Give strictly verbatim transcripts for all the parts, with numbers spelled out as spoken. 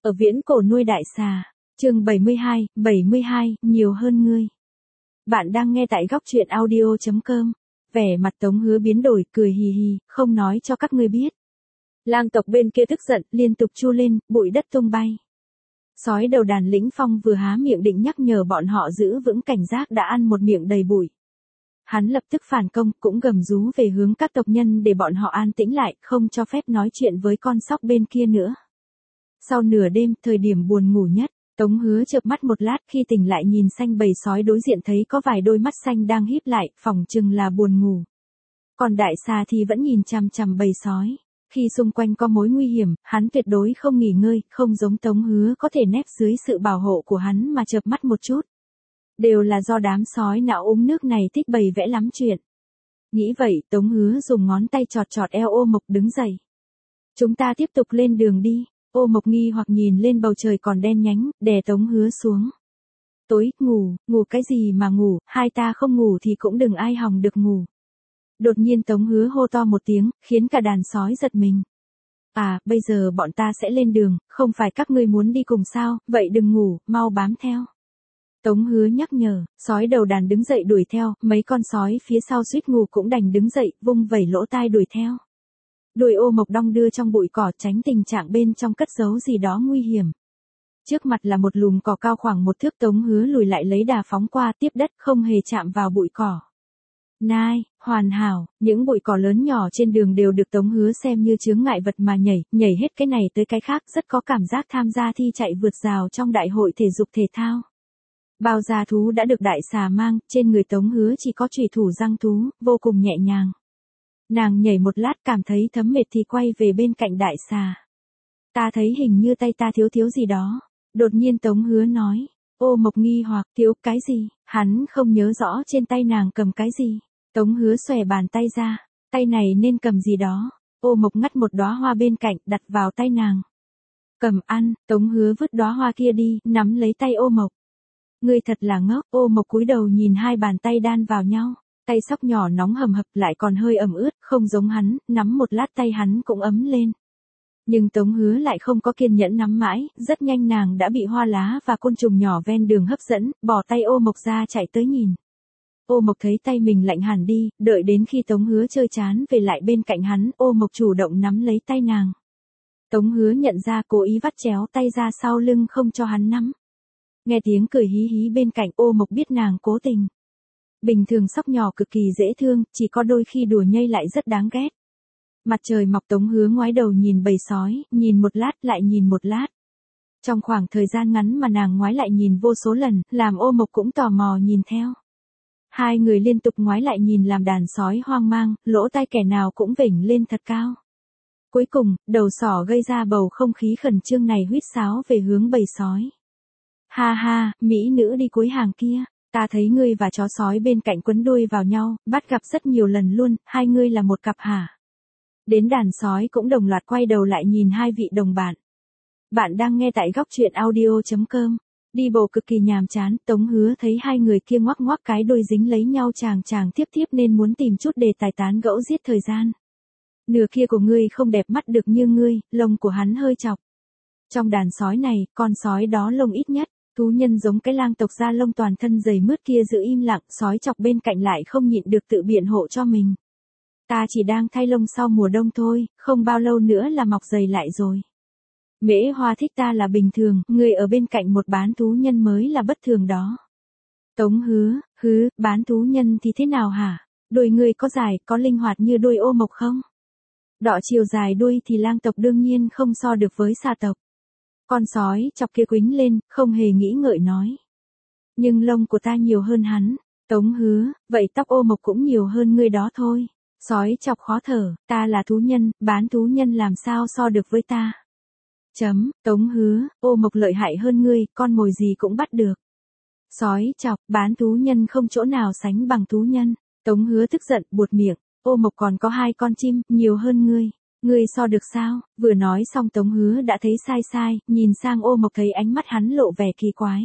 Ở viễn cổ nuôi đại xà. Chương bảy mươi hai, bảy mươi hai, nhiều hơn ngươi. Bạn đang nghe tại góc truyện audio chấm com. Vẻ mặt Tống Hứa biến đổi, cười hì hì, không nói cho các ngươi biết. Lang tộc bên kia tức giận, liên tục chu lên, bụi đất tung bay. Sói đầu đàn Lĩnh Phong vừa há miệng định nhắc nhở bọn họ giữ vững cảnh giác đã ăn một miệng đầy bụi. Hắn lập tức phản công, cũng gầm rú về hướng các tộc nhân để bọn họ an tĩnh lại, không cho phép nói chuyện với con sóc bên kia nữa. Sau nửa đêm, thời điểm buồn ngủ nhất, Tống Hứa chợp mắt một lát, khi tỉnh lại nhìn xanh bầy sói đối diện thấy có vài đôi mắt xanh đang híp lại, phỏng chừng là buồn ngủ. Còn đại xà thì vẫn nhìn chằm chằm bầy sói. Khi xung quanh có mối nguy hiểm, hắn tuyệt đối không nghỉ ngơi, không giống Tống Hứa có thể nép dưới sự bảo hộ của hắn mà chợp mắt một chút. Đều là do đám sói não uống nước này thích bày vẽ lắm chuyện. Nghĩ vậy, Tống Hứa dùng ngón tay chọt chọt eo Ô Mộc đứng dậy. Chúng ta tiếp tục lên đường đi. Ô Mộc nghi hoặc nhìn lên bầu trời còn đen nhánh, đè Tống Hứa xuống. Tối, ngủ, ngủ cái gì mà ngủ, hai ta không ngủ thì cũng đừng ai hòng được ngủ. Đột nhiên Tống Hứa hô to một tiếng, khiến cả đàn sói giật mình. À, bây giờ bọn ta sẽ lên đường, không phải các ngươi muốn đi cùng sao, vậy đừng ngủ, mau bám theo. Tống Hứa nhắc nhở, sói đầu đàn đứng dậy đuổi theo, mấy con sói phía sau suýt ngủ cũng đành đứng dậy, vung vẩy lỗ tai đuổi theo. Đuôi Ô Mộc đong đưa trong bụi cỏ tránh tình trạng bên trong cất giấu gì đó nguy hiểm. Trước mặt là một lùm cỏ cao khoảng một thước, Tống Hứa lùi lại lấy đà phóng qua tiếp đất không hề chạm vào bụi cỏ. Nai, hoàn hảo, những bụi cỏ lớn nhỏ trên đường đều được Tống Hứa xem như chướng ngại vật mà nhảy, nhảy hết cái này tới cái khác, rất có cảm giác tham gia thi chạy vượt rào trong đại hội thể dục thể thao. Bao da thú đã được đại xà mang, trên người Tống Hứa chỉ có chùy thủ răng thú, vô cùng nhẹ nhàng. Nàng nhảy một lát cảm thấy thấm mệt thì quay về bên cạnh đại xà. Ta thấy hình như tay ta thiếu thiếu gì đó. Đột nhiên Tống Hứa nói. Ô Mộc nghi hoặc, thiếu cái gì, hắn không nhớ rõ trên tay nàng cầm cái gì. Tống Hứa xòe bàn tay ra, tay này nên cầm gì đó. Ô Mộc ngắt một đóa hoa bên cạnh, đặt vào tay nàng. Cầm ăn, Tống Hứa vứt đóa hoa kia đi, nắm lấy tay Ô Mộc. Ngươi thật là ngốc, Ô Mộc cúi đầu nhìn hai bàn tay đan vào nhau. Tay sóc nhỏ nóng hầm hập lại còn hơi ẩm ướt, không giống hắn, nắm một lát tay hắn cũng ấm lên. Nhưng Tống Hứa lại không có kiên nhẫn nắm mãi, rất nhanh nàng đã bị hoa lá và côn trùng nhỏ ven đường hấp dẫn, bỏ tay Ô Mộc ra chạy tới nhìn. Ô Mộc thấy tay mình lạnh hẳn đi, đợi đến khi Tống Hứa chơi chán về lại bên cạnh hắn, Ô Mộc chủ động nắm lấy tay nàng. Tống Hứa nhận ra cố ý vắt chéo tay ra sau lưng không cho hắn nắm. Nghe tiếng cười hí hí bên cạnh, Ô Mộc biết nàng cố tình. Bình thường sóc nhỏ cực kỳ dễ thương, chỉ có đôi khi đùa nhây lại rất đáng ghét. Mặt trời mọc, Tống Hứa ngoái đầu nhìn bầy sói, nhìn một lát lại nhìn một lát. Trong khoảng thời gian ngắn mà nàng ngoái lại nhìn vô số lần, làm Ô Mộc cũng tò mò nhìn theo. Hai người liên tục ngoái lại nhìn làm đàn sói hoang mang, lỗ tai kẻ nào cũng vểnh lên thật cao. Cuối cùng, đầu sỏ gây ra bầu không khí khẩn trương này huýt sáo về hướng bầy sói. Ha ha, mỹ nữ đi cuối hàng kia. Ta thấy ngươi và chó sói bên cạnh quấn đuôi vào nhau, bắt gặp rất nhiều lần luôn, hai ngươi là một cặp hả? Đến đàn sói cũng đồng loạt quay đầu lại nhìn hai vị đồng bạn. Bạn đang nghe tại góc truyện audio chấm com. Đi bộ cực kỳ nhàm chán, Tống Hứa thấy hai người kia ngoắc ngoắc cái đuôi dính lấy nhau chàng chàng tiếp tiếp nên muốn tìm chút đề tài tán gẫu giết thời gian. Nửa kia của ngươi không đẹp mắt được như ngươi, lông của hắn hơi chọc. Trong đàn sói này, con sói đó lông ít nhất. Thú nhân giống cái lang tộc da lông toàn thân dày mướt kia giữ im lặng, sói chọc bên cạnh lại không nhịn được tự biện hộ cho mình. Ta chỉ đang thay lông sau mùa đông thôi, không bao lâu nữa là mọc dày lại rồi. Mễ Hoa thích ta là bình thường, người ở bên cạnh một bán thú nhân mới là bất thường đó. Tống Hứa, hứ, bán thú nhân thì thế nào hả? Đuôi người có dài, có linh hoạt như đuôi Ô Mộc không? Đọ chiều dài đuôi thì lang tộc đương nhiên không so được với xà tộc. Con sói chọc kia quýnh lên, không hề nghĩ ngợi nói. Nhưng lông của ta nhiều hơn hắn. Tống Hứa, vậy tóc Ô Mộc cũng nhiều hơn ngươi đó thôi. Sói chọc khó thở, ta là thú nhân, bán thú nhân làm sao so được với ta. Chấm, Tống Hứa, Ô Mộc lợi hại hơn ngươi, con mồi gì cũng bắt được. Sói chọc, bán thú nhân không chỗ nào sánh bằng thú nhân. Tống Hứa tức giận, buột miệng, Ô Mộc còn có hai con chim, nhiều hơn ngươi. Ngươi so được sao? Vừa nói xong Tống Hứa đã thấy sai sai, nhìn sang Ô Mộc thấy ánh mắt hắn lộ vẻ kỳ quái.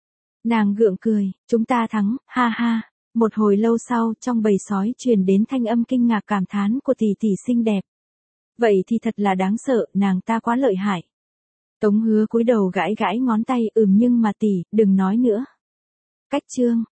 Nàng gượng cười, chúng ta thắng, ha ha. Một hồi lâu sau, trong bầy sói truyền đến thanh âm kinh ngạc cảm thán của tỷ tỷ xinh đẹp. Vậy thì thật là đáng sợ, nàng ta quá lợi hại. Tống Hứa cúi đầu gãi gãi ngón tay, ừm nhưng mà tỷ, đừng nói nữa. Cách chương.